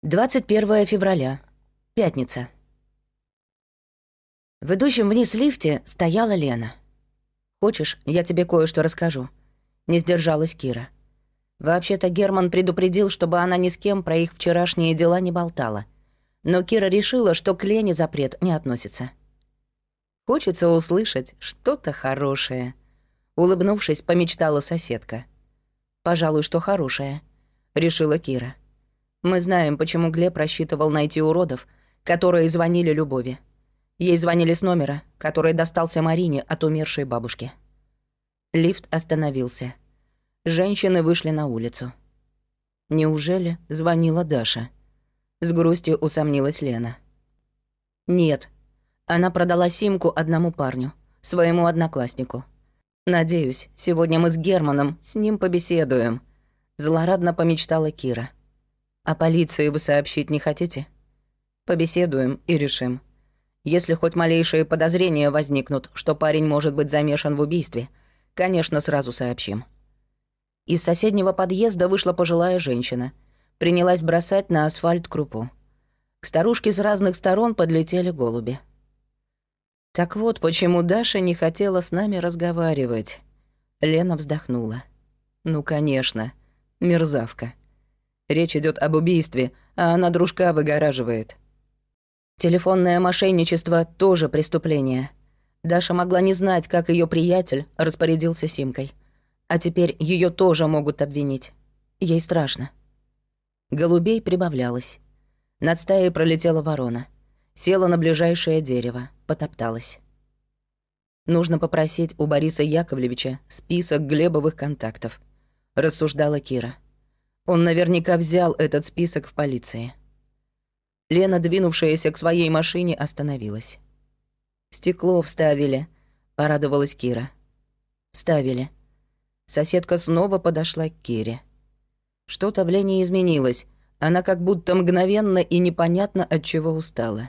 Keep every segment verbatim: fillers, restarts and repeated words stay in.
двадцать первое февраля. Пятница. В идущем вниз лифте стояла Лена. «Хочешь, я тебе кое-что расскажу?» Не сдержалась Кира. Вообще-то Герман предупредил, чтобы она ни с кем про их вчерашние дела не болтала. Но Кира решила, что к Лене запрет не относится. «Хочется услышать что-то хорошее», — улыбнувшись, помечтала соседка. «Пожалуй, что хорошее», — решила Кира. «Мы знаем, почему Глеб рассчитывал найти уродов, которые звонили Любови. Ей звонили с номера, который достался Марине от умершей бабушки». Лифт остановился. Женщины вышли на улицу. Неужели звонила Даша? С грустью усомнилась Лена. Нет. Она продала симку одному парню, своему однокласснику. «Надеюсь, сегодня мы с Германом с ним побеседуем», — злорадно помечтала Кира. «А полиции вы сообщить не хотите? Побеседуем и решим. Если хоть малейшие подозрения возникнут, что парень может быть замешан в убийстве, конечно, сразу сообщим». Из соседнего подъезда вышла пожилая женщина. Принялась бросать на асфальт крупу. К старушке с разных сторон подлетели голуби. «Так вот, почему Даша не хотела с нами разговаривать». Лена вздохнула. «Ну, конечно, мерзавка. Речь идет об убийстве, а она дружка выгораживает. Телефонное мошенничество — тоже преступление. Даша могла не знать, как ее приятель распорядился симкой. А теперь ее тоже могут обвинить. Ей страшно». Голубей прибавлялось. Над стаей пролетела ворона. Села на ближайшее дерево, потопталась. «Нужно попросить у Бориса Яковлевича список Глебовых контактов», — рассуждала Кира. «Он наверняка взял этот список в полиции». Лена, двинувшаяся к своей машине, остановилась. «Стекло вставили», — порадовалась Кира. «Вставили». Соседка снова подошла к Кире. Что-то в Лене изменилось. Она как будто мгновенно и непонятно от чего устала.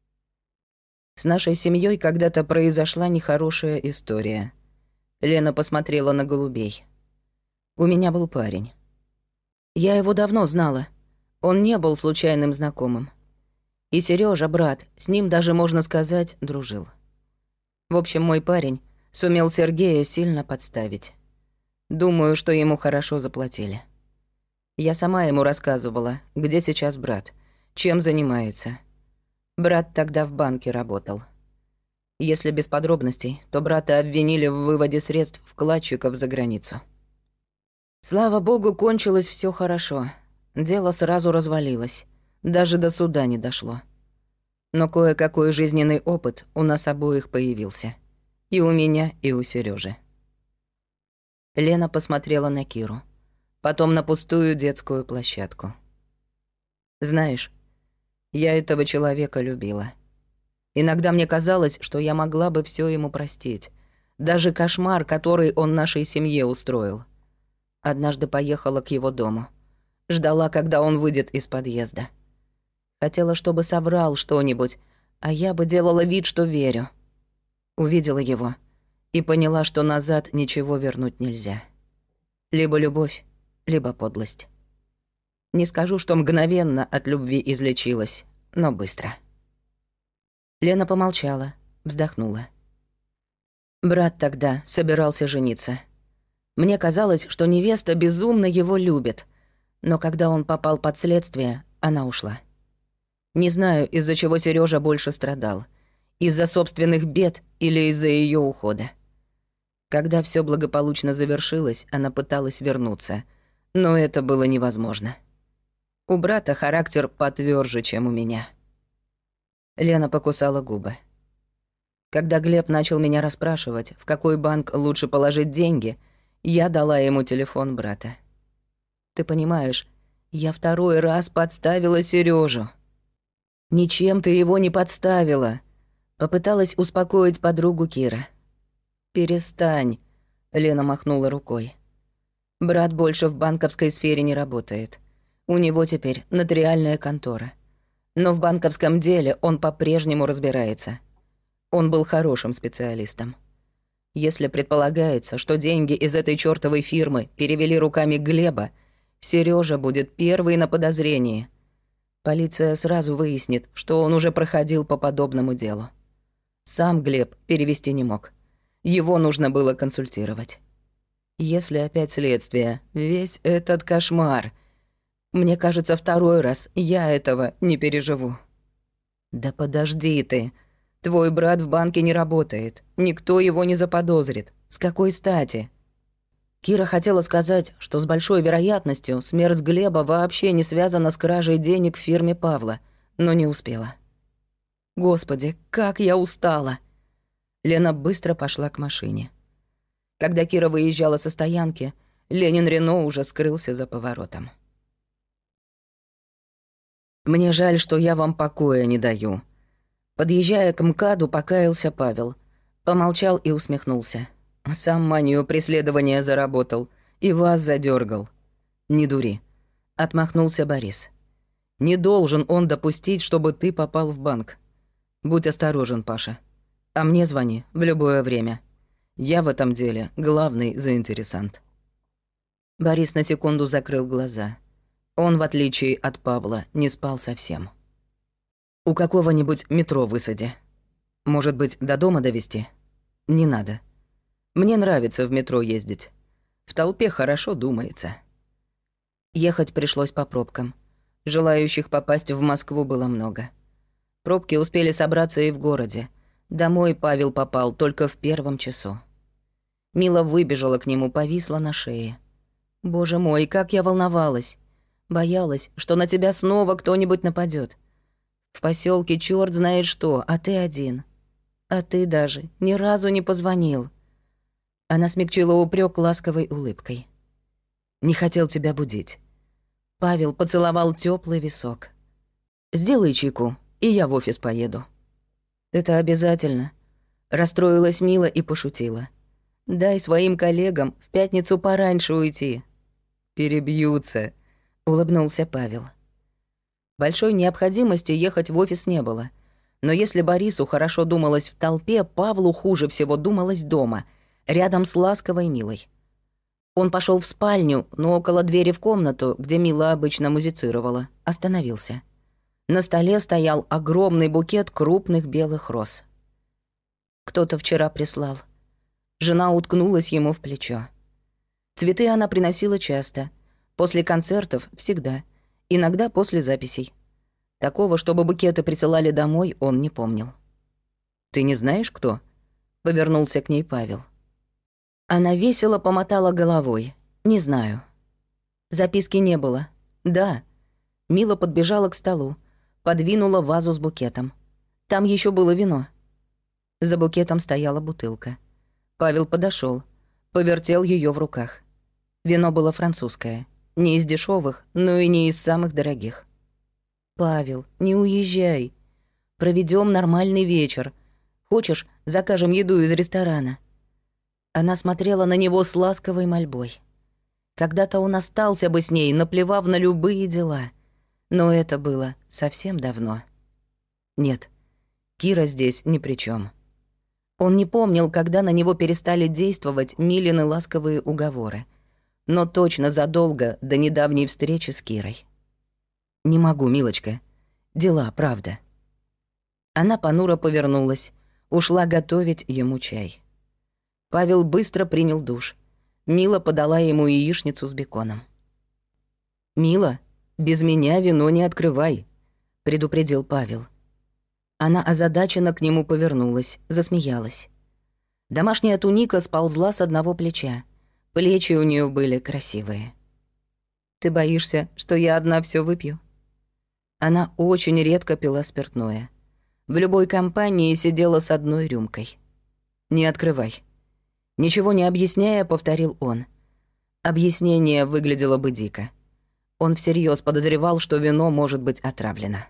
«С нашей семьей когда-то произошла нехорошая история». Лена посмотрела на голубей. «У меня был парень. Я его давно знала. Он не был случайным знакомым. И Сережа, брат, с ним даже, можно сказать, дружил. В общем, мой парень сумел Сергея сильно подставить. Думаю, что ему хорошо заплатили. Я сама ему рассказывала, где сейчас брат, чем занимается. Брат тогда в банке работал. Если без подробностей, то брата обвинили в выводе средств вкладчиков за границу. Слава богу, кончилось все хорошо. Дело сразу развалилось. Даже до суда не дошло. Но кое-какой жизненный опыт у нас обоих появился. И у меня, и у Сережи. Лена посмотрела на Киру. Потом на пустую детскую площадку. «Знаешь, я этого человека любила. Иногда мне казалось, что я могла бы все ему простить. Даже кошмар, который он нашей семье устроил. Однажды поехала к его дому. Ждала, когда он выйдет из подъезда. Хотела, чтобы соврал что-нибудь, а я бы делала вид, что верю. Увидела его и поняла, что назад ничего вернуть нельзя. Либо любовь, либо подлость. Не скажу, что мгновенно от любви излечилась, но быстро». Лена помолчала, вздохнула. Брат тогда собирался жениться. Мне казалось, что невеста безумно его любит, но когда он попал под следствие, она ушла. Не знаю, из-за чего Сережа больше страдал. Из-за собственных бед или из-за ее ухода. Когда все благополучно завершилось, она пыталась вернуться, но это было невозможно. У брата характер потвёрже, чем у меня. Лена покусала губы. Когда Глеб начал меня расспрашивать, в какой банк лучше положить деньги, я дала ему телефон брата. Ты понимаешь, я второй раз подставила Сережу. «Ничем ты его не подставила», — попыталась успокоить подругу Кира. «Перестань», — Лена махнула рукой. «Брат больше в банковской сфере не работает. У него теперь нотариальная контора. Но в банковском деле он по-прежнему разбирается. Он был хорошим специалистом. Если предполагается, что деньги из этой чёртовой фирмы перевели руками Глеба, Сережа будет первый на подозрении. Полиция сразу выяснит, что он уже проходил по подобному делу. Сам Глеб перевести не мог. Его нужно было консультировать. Если опять следствие, весь этот кошмар. Мне кажется, второй раз я этого не переживу. Да подожди ты. Твой брат в банке не работает. Никто его не заподозрит. С какой стати? Кира хотела сказать, что с большой вероятностью смерть Глеба вообще не связана с кражей денег в фирме Павла, но не успела. Господи, как я устала! Лена быстро пошла к машине. Когда Кира выезжала со стоянки, Ленин Рено уже скрылся за поворотом. «Мне жаль, что я вам покоя не даю». Подъезжая к МКАДу, покаялся Павел. Помолчал и усмехнулся. «Сам манию преследования заработал и вас задергал. Не дури», — отмахнулся Борис. «Не должен он допустить, чтобы ты попал в банк. Будь осторожен, Паша. А мне звони в любое время. Я в этом деле главный заинтересант». Борис на секунду закрыл глаза. Он, в отличие от Павла, не спал совсем. «У какого-нибудь метро высади. Может быть, до дома довести? Не надо. Мне нравится в метро ездить. В толпе хорошо думается». Ехать пришлось по пробкам. Желающих попасть в Москву было много. Пробки успели собраться и в городе. Домой Павел попал только в первом часу. Мила выбежала к нему, повисла на шее. «Боже мой, как я волновалась! Боялась, что на тебя снова кто-нибудь нападет. В поселке черт знает что, а ты один. А ты даже ни разу не позвонил». Она смягчила упрек ласковой улыбкой. «Не хотел тебя будить». Павел поцеловал теплый висок. «Сделай чайку, и я в офис поеду». «Это обязательно», — расстроилась Мила и пошутила. «Дай своим коллегам в пятницу пораньше уйти». «Перебьются», — улыбнулся Павел. Большой необходимости ехать в офис не было. Но если Борису хорошо думалось в толпе, Павлу хуже всего думалось дома, рядом с ласковой Милой. Он пошел в спальню, но около двери в комнату, где Мила обычно музицировала, остановился. На столе стоял огромный букет крупных белых роз. Кто-то вчера прислал. Жена уткнулась ему в плечо. Цветы она приносила часто. После концертов — всегда. Иногда после записей. Такого, чтобы букеты присылали домой, он не помнил. «Ты не знаешь, кто?» — повернулся к ней Павел. Она весело помотала головой. «Не знаю». Записки не было. «Да». Мила подбежала к столу, подвинула вазу с букетом. Там еще было вино. За букетом стояла бутылка. Павел подошел, повертел ее в руках. Вино было французское. Не из дешевых, но и не из самых дорогих. «Павел, не уезжай. Проведем нормальный вечер. Хочешь, закажем еду из ресторана?» Она смотрела на него с ласковой мольбой. Когда-то он остался бы с ней, наплевав на любые дела. Но это было совсем давно. Нет, Кира здесь ни при чем. Он не помнил, когда на него перестали действовать Милины ласковые уговоры. Но точно задолго до недавней встречи с Кирой. «Не могу, милочка. Дела, правда». Она понуро повернулась, ушла готовить ему чай. Павел быстро принял душ. Мила подала ему яичницу с беконом. «Мила, без меня вино не открывай», — предупредил Павел. Она озадаченно к нему повернулась, засмеялась. Домашняя туника сползла с одного плеча. Плечи у нее были красивые. «Ты боишься, что я одна все выпью?» Она очень редко пила спиртное. В любой компании сидела с одной рюмкой. «Не открывай». Ничего не объясняя, повторил он. Объяснение выглядело бы дико. Он всерьез подозревал, что вино может быть отравлено.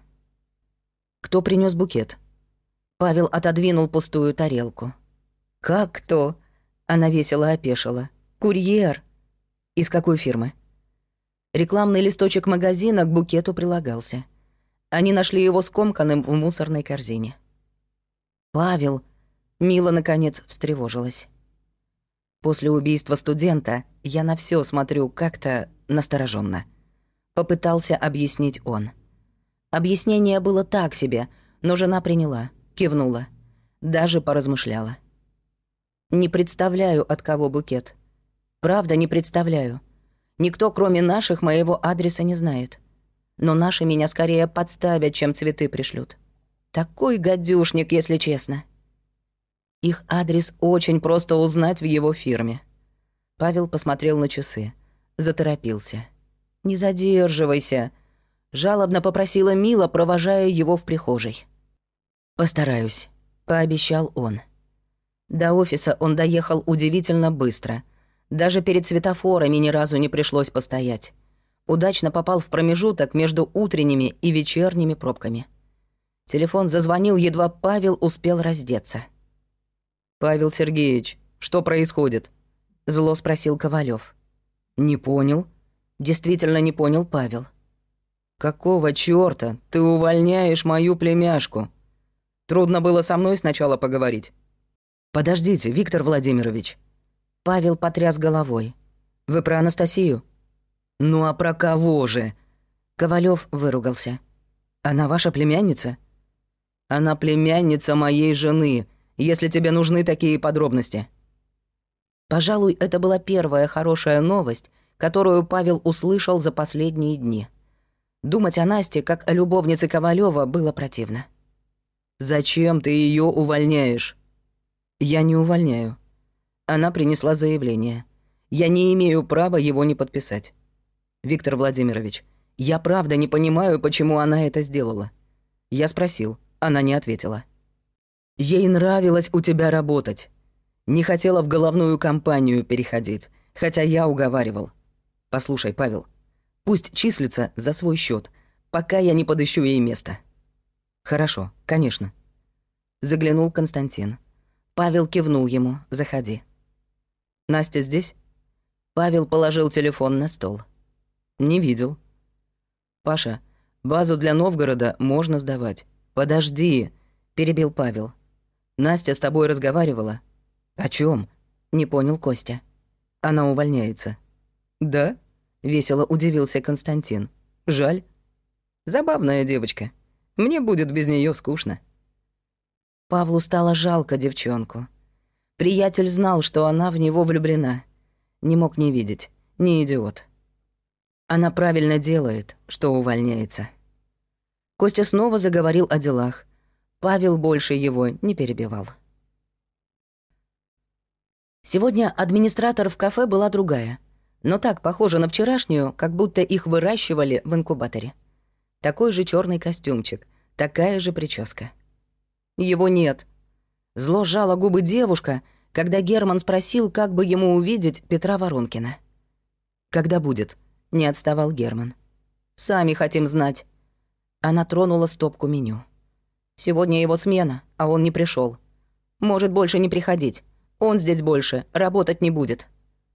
«Кто принес букет?» Павел отодвинул пустую тарелку. «Как кто?» Она весело опешила. «Курьер». «Из какой фирмы?» Рекламный листочек магазина к букету прилагался. Они нашли его скомканным в мусорной корзине. «Павел!» Мила, наконец, встревожилась. «После убийства студента я на все смотрю как-то настороженно. Попытался объяснить он. Объяснение было так себе, но жена приняла, кивнула, даже поразмышляла. Не представляю, от кого букет. Правда, не представляю. Никто, кроме наших, моего адреса не знает. Но наши меня скорее подставят, чем цветы пришлют. Такой гадюшник, если честно. Их адрес очень просто узнать в его фирме. Павел посмотрел на часы. Заторопился. «Не задерживайся», — жалобно попросила Мила, провожая его в прихожей. «Постараюсь», — пообещал он. До офиса он доехал удивительно быстро. Даже перед светофорами ни разу не пришлось постоять. Удачно попал в промежуток между утренними и вечерними пробками. Телефон зазвонил, едва Павел успел раздеться. «Павел Сергеевич, что происходит?» — зло спросил Ковалёв. «Не понял». Действительно не понял Павел. «Какого чёрта ты увольняешь мою племяшку? Трудно было со мной сначала поговорить». «Подождите, Виктор Владимирович». Павел потряс головой. «Вы про Анастасию?» «Ну а про кого же?» Ковалёв выругался. «Она ваша племянница?» «Она племянница моей жены, если тебе нужны такие подробности». Пожалуй, это была первая хорошая новость, которую Павел услышал за последние дни. Думать о Насте, как о любовнице Ковалёва, было противно. «Зачем ты её увольняешь?» «Я не увольняю». Она принесла заявление. «Я не имею права его не подписать». «Виктор Владимирович, я правда не понимаю, почему она это сделала». Я спросил, она не ответила. «Ей нравилось у тебя работать. Не хотела в головную компанию переходить, хотя я уговаривал. Послушай, Павел, пусть числится за свой счет, пока я не подыщу ей место». «Хорошо, конечно». Заглянул Константин. Павел кивнул ему: «Заходи». «Настя здесь?» Павел положил телефон на стол. «Не видел». «Паша, базу для Новгорода можно сдавать». «Подожди», — перебил Павел. «Настя с тобой разговаривала». «О чем? Не понял Костя. «Она увольняется». «Да?» — весело удивился Константин. «Жаль. Забавная девочка. Мне будет без нее скучно». Павлу стало жалко девчонку. Приятель знал, что она в него влюблена. Не мог не видеть. Не идиот. Она правильно делает, что увольняется. Костя снова заговорил о делах. Павел больше его не перебивал. Сегодня администратор в кафе была другая, но так похожа на вчерашнюю, как будто их выращивали в инкубаторе. Такой же черный костюмчик, такая же прическа. Его нет. Зло сжала губы девушка, когда Герман спросил, как бы ему увидеть Петра Воронкина. «Когда будет?» — не отставал Герман. «Сами хотим знать». Она тронула стопку меню. «Сегодня его смена, а он не пришел. Может больше не приходить. Он здесь больше, работать не будет».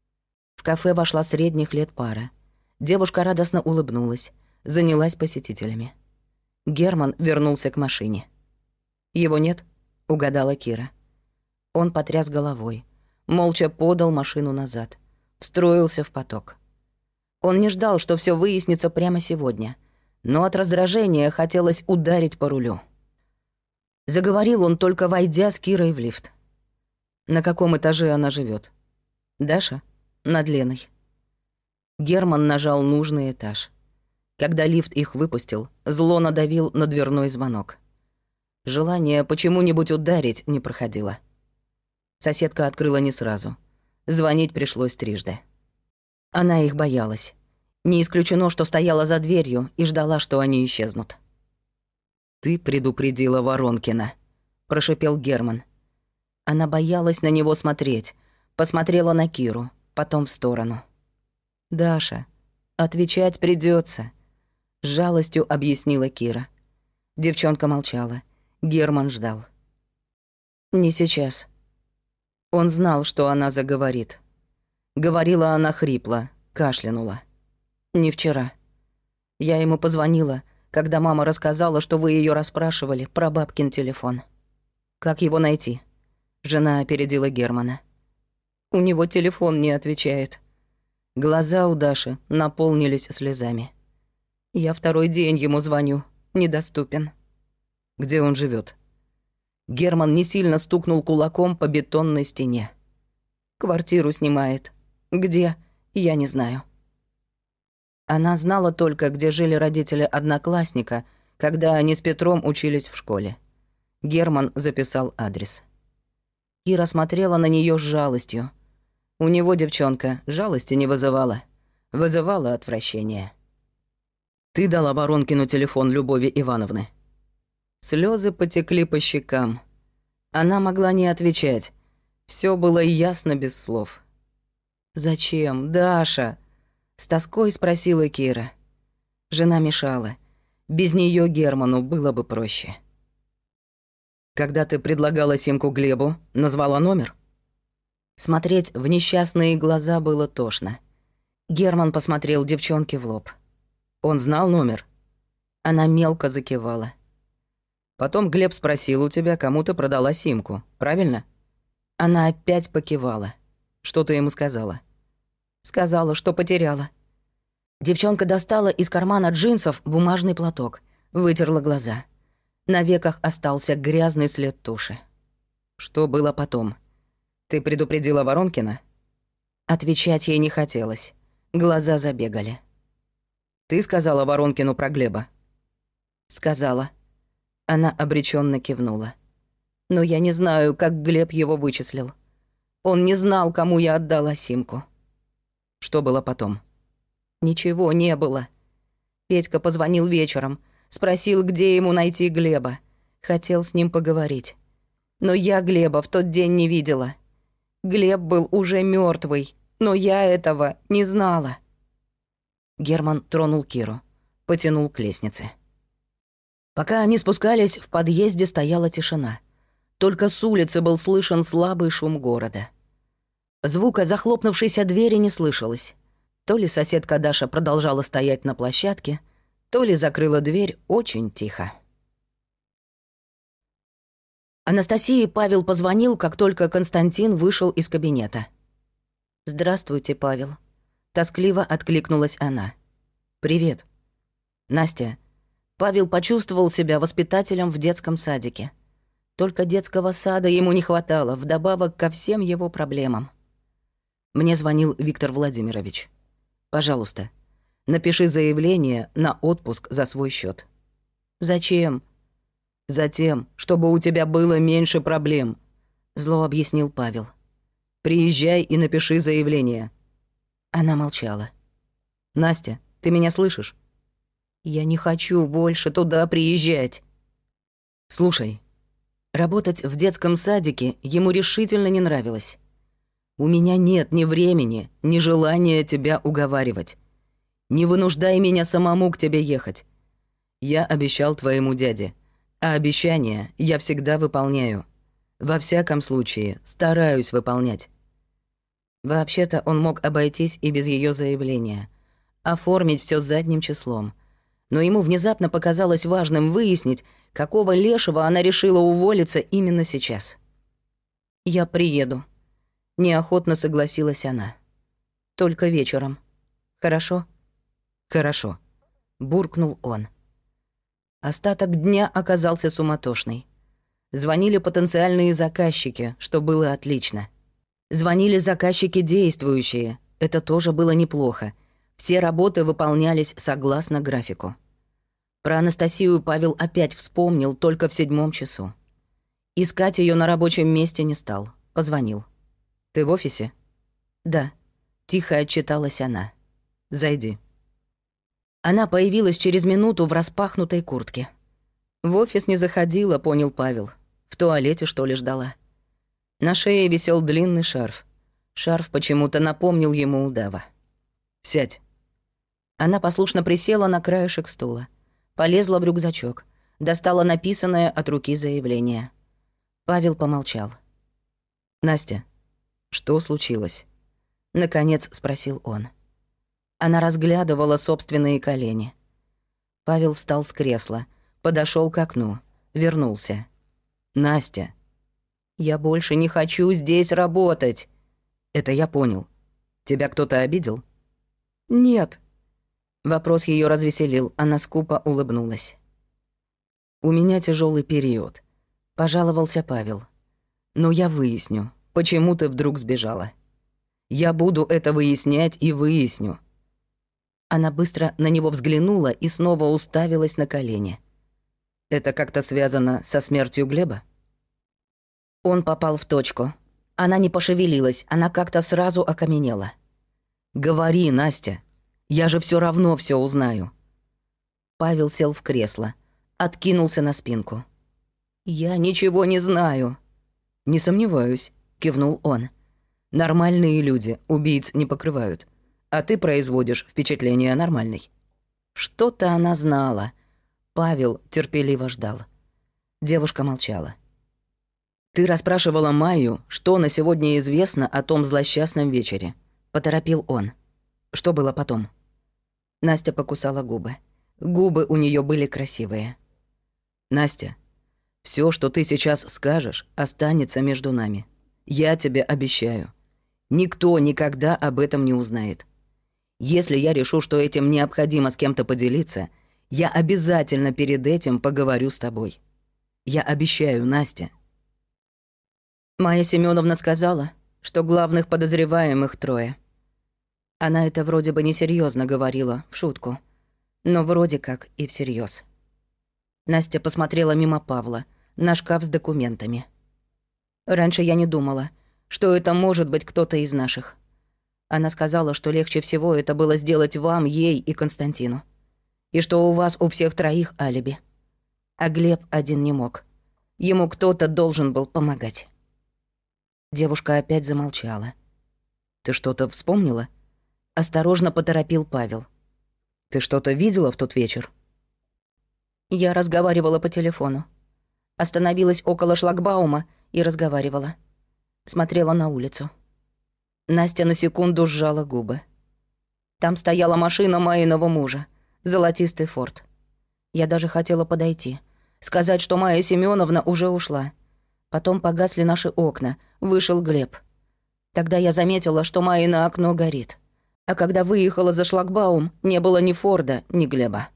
В кафе вошла средних лет пара. Девушка радостно улыбнулась, занялась посетителями. Герман вернулся к машине. «Его нет?» — угадала Кира. Он потряс головой, молча подал машину назад, встроился в поток. Он не ждал, что все выяснится прямо сегодня, но от раздражения хотелось ударить по рулю. Заговорил он, только войдя с Кирой в лифт. На каком этаже она живет? Даша? Над Леной. Герман нажал нужный этаж. Когда лифт их выпустил, зло надавил на дверной звонок. Желание почему-нибудь ударить не проходило. Соседка открыла не сразу. Звонить пришлось трижды. Она их боялась. Не исключено, что стояла за дверью и ждала, что они исчезнут. «Ты предупредила Воронкина», — прошипел Герман. Она боялась на него смотреть. Посмотрела на Киру, потом в сторону. «Даша, отвечать придется, с жалостью объяснила Кира. Девчонка молчала. Герман ждал. «Не сейчас». Он знал, что она заговорит. Говорила она хрипло, кашлянула. «Не вчера. Я ему позвонила, когда мама рассказала, что вы ее расспрашивали про бабкин телефон. Как его найти?» Жена опередила Германа. «У него телефон не отвечает». Глаза у Даши наполнились слезами. «Я второй день ему звоню. недоступен. Где он живет? Герман не сильно стукнул кулаком по бетонной стене. Квартиру снимает. Где? Я не знаю. Она знала только, где жили родители одноклассника, когда они с Петром учились в школе. Герман записал адрес. Кира смотрела на неё с жалостью. У него девчонка жалости не вызывала. Вызывала отвращение. «Ты дала Воронкину телефон Любови Ивановны?» Слёзы потекли по щекам. Она могла не отвечать. Всё было ясно без слов. «Зачем, Даша?» — с тоской спросила Кира. Жена мешала. Без неё Герману было бы проще. «Когда ты предлагала симку Глебу, назвала номер?» Смотреть в несчастные глаза было тошно. Герман посмотрел девчонке в лоб. «Он знал номер?» Она мелко закивала. «Потом Глеб спросил у тебя, кому ты продала симку, правильно?» Она опять покивала. «Что ты ему сказала?» Сказала, что потеряла. Девчонка достала из кармана джинсов бумажный платок, вытерла глаза. На веках остался грязный след туши. «Что было потом? Ты предупредила Воронкина?» Отвечать ей не хотелось. Глаза забегали. «Ты сказала Воронкину про Глеба?» Сказала. Она обреченно кивнула. Но я не знаю, как Глеб его вычислил. Он не знал, кому я отдала симку. Что было потом? Ничего не было. Петька позвонил вечером, спросил, где ему найти Глеба. Хотел с ним поговорить. Но я Глеба в тот день не видела. Глеб был уже мертвый, но я этого не знала. Герман тронул Киру, потянул к лестнице. Пока они спускались, в подъезде стояла тишина. Только с улицы был слышен слабый шум города. Звука захлопнувшейся двери не слышалось. То ли соседка Даша продолжала стоять на площадке, то ли закрыла дверь очень тихо. Анастасии Павел позвонил, как только Константин вышел из кабинета. «Здравствуйте, Павел». Тоскливо откликнулась она. «Привет». «Настя». Павел почувствовал себя воспитателем в детском садике. Только детского сада ему не хватало, вдобавок ко всем его проблемам. Мне звонил Виктор Владимирович. Пожалуйста, напиши заявление на отпуск за свой счет. Зачем? Затем, чтобы у тебя было меньше проблем, зло объяснил Павел. Приезжай и напиши заявление. Она молчала. Настя, ты меня слышишь? Я не хочу больше туда приезжать. Слушай, работать в детском садике ему решительно не нравилось. У меня нет ни времени, ни желания тебя уговаривать. Не вынуждай меня самому к тебе ехать. Я обещал твоему дяде, а обещания я всегда выполняю. Во всяком случае, стараюсь выполнять. Вообще-то он мог обойтись и без ее заявления, оформить все задним числом. Но ему внезапно показалось важным выяснить, какого лешего она решила уволиться именно сейчас. «Я приеду», — неохотно согласилась она. «Только вечером. Хорошо?» «Хорошо», — буркнул он. Остаток дня оказался суматошный. Звонили потенциальные заказчики, что было отлично. Звонили заказчики действующие, это тоже было неплохо. Все работы выполнялись согласно графику. Про Анастасию Павел опять вспомнил только в седьмом часу. Искать ее на рабочем месте не стал. Позвонил. «Ты в офисе?» «Да», — тихо отчиталась она. «Зайди». Она появилась через минуту в распахнутой куртке. В офис не заходила, понял Павел. В туалете, что ли, ждала. На шее висел длинный шарф. Шарф почему-то напомнил ему удава. «Сядь». Она послушно присела на краешек стула. Полезла в рюкзачок. Достала написанное от руки заявление. Павел помолчал. «Настя, что случилось?» Наконец спросил он. Она разглядывала собственные колени. Павел встал с кресла, подошел к окну, вернулся. «Настя, я больше не хочу здесь работать». «Это я понял. Тебя кто-то обидел?» «Нет». Вопрос ее развеселил, она скупо улыбнулась. У меня тяжелый период», — пожаловался Павел. «Но я выясню, почему ты вдруг сбежала. Я буду это выяснять и выясню». Она быстро на него взглянула и снова уставилась на колени. «Это как-то связано со смертью Глеба?» Он попал в точку. Она не пошевелилась, она как-то сразу окаменела. «Говори, Настя, я же все равно все узнаю». Павел сел в кресло, откинулся на спинку. «Я ничего не знаю». «Не сомневаюсь», — кивнул он. «Нормальные люди убийц не покрывают, а ты производишь впечатление нормальной». Что-то она знала. Павел терпеливо ждал. Девушка молчала. «Ты расспрашивала Майю, что на сегодня известно о том злосчастном вечере», — поторопил он. «Что было потом?» Настя покусала губы. Губы у нее были красивые. «Настя, все, что ты сейчас скажешь, останется между нами. Я тебе обещаю. Никто никогда об этом не узнает. Если я решу, что этим необходимо с кем-то поделиться, я обязательно перед этим поговорю с тобой. Я обещаю, Настя». Майя Семеновна сказала, что главных подозреваемых трое. Она это вроде бы несерьезно говорила, в шутку, но вроде как и всерьез. Настя посмотрела мимо Павла на шкаф с документами. Раньше я не думала, что это может быть кто-то из наших. Она сказала, что легче всего это было сделать вам, ей и Константину. И что у вас у всех троих алиби. А Глеб один не мог. Ему кто-то должен был помогать. Девушка опять замолчала. «Ты что-то вспомнила?» Осторожно поторопил Павел. «Ты что-то видела в тот вечер?» Я разговаривала по телефону. Остановилась около шлагбаума и разговаривала. Смотрела на улицу. Настя на секунду сжала губы. Там стояла машина Майиного мужа, золотистый форд. Я даже хотела подойти, сказать, что Майя Семеновна уже ушла. Потом погасли наши окна, вышел Глеб. Тогда я заметила, что Майино окно горит. А когда выехала за шлагбаум, не было ни Форда, ни Глеба.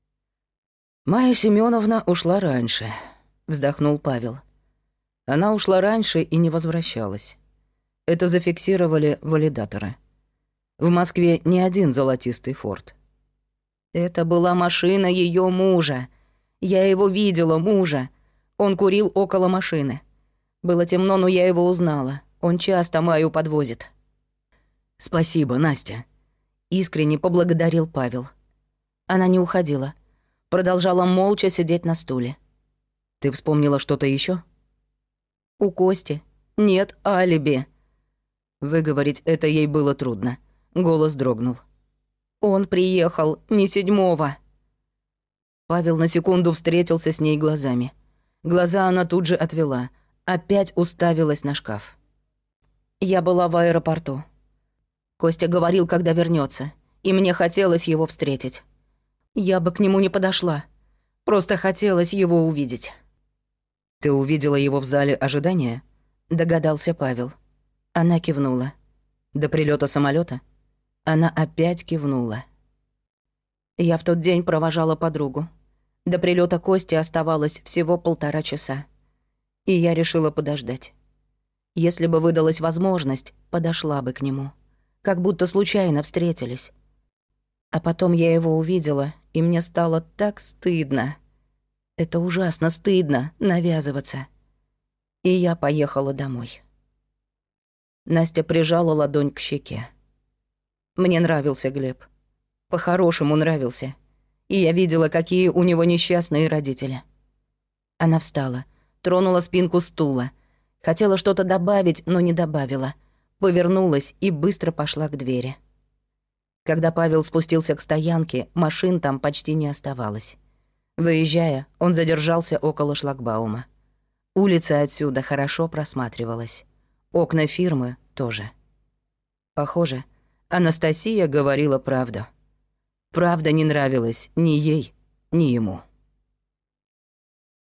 «Майя Семеновна ушла раньше», — вздохнул Павел. «Она ушла раньше и не возвращалась. Это зафиксировали валидаторы. В Москве не один золотистый форд». «Это была машина ее мужа. Я его видела, мужа. Он курил около машины. Было темно, но я его узнала. Он часто Майю подвозит». «Спасибо, Настя», — искренне поблагодарил Павел. Она не уходила. Продолжала молча сидеть на стуле. «Ты вспомнила что-то еще? У Кости нет алиби». Выговорить это ей было трудно. Голос дрогнул. «Он приехал не седьмого». Павел на секунду встретился с ней глазами. Глаза она тут же отвела, опять уставилась на шкаф. «Я была в аэропорту. Костя говорил, когда вернется, и мне хотелось его встретить. Я бы к нему не подошла. Просто хотелось его увидеть». «Ты увидела его в зале ожидания?» — догадался Павел. Она кивнула. «До прилета самолета? Она опять кивнула. Я в тот день провожала подругу. До прилета Кости оставалось всего полтора часа. И я решила подождать. Если бы выдалась возможность, подошла бы к нему. Как будто случайно встретились. А потом я его увидела, и мне стало так стыдно. Это ужасно стыдно навязываться. И я поехала домой. Настя прижала ладонь к щеке. Мне нравился Глеб. По-хорошему нравился. И я видела, какие у него несчастные родители. Она встала, тронула спинку стула. Хотела что-то добавить, но не добавила. Повернулась и быстро пошла к двери. Когда Павел спустился к стоянке, машин там почти не оставалось. Выезжая, он задержался около шлагбаума. Улица отсюда хорошо просматривалась. Окна фирмы тоже. Похоже, Анастасия говорила правду. Правда не нравилась ни ей, ни ему.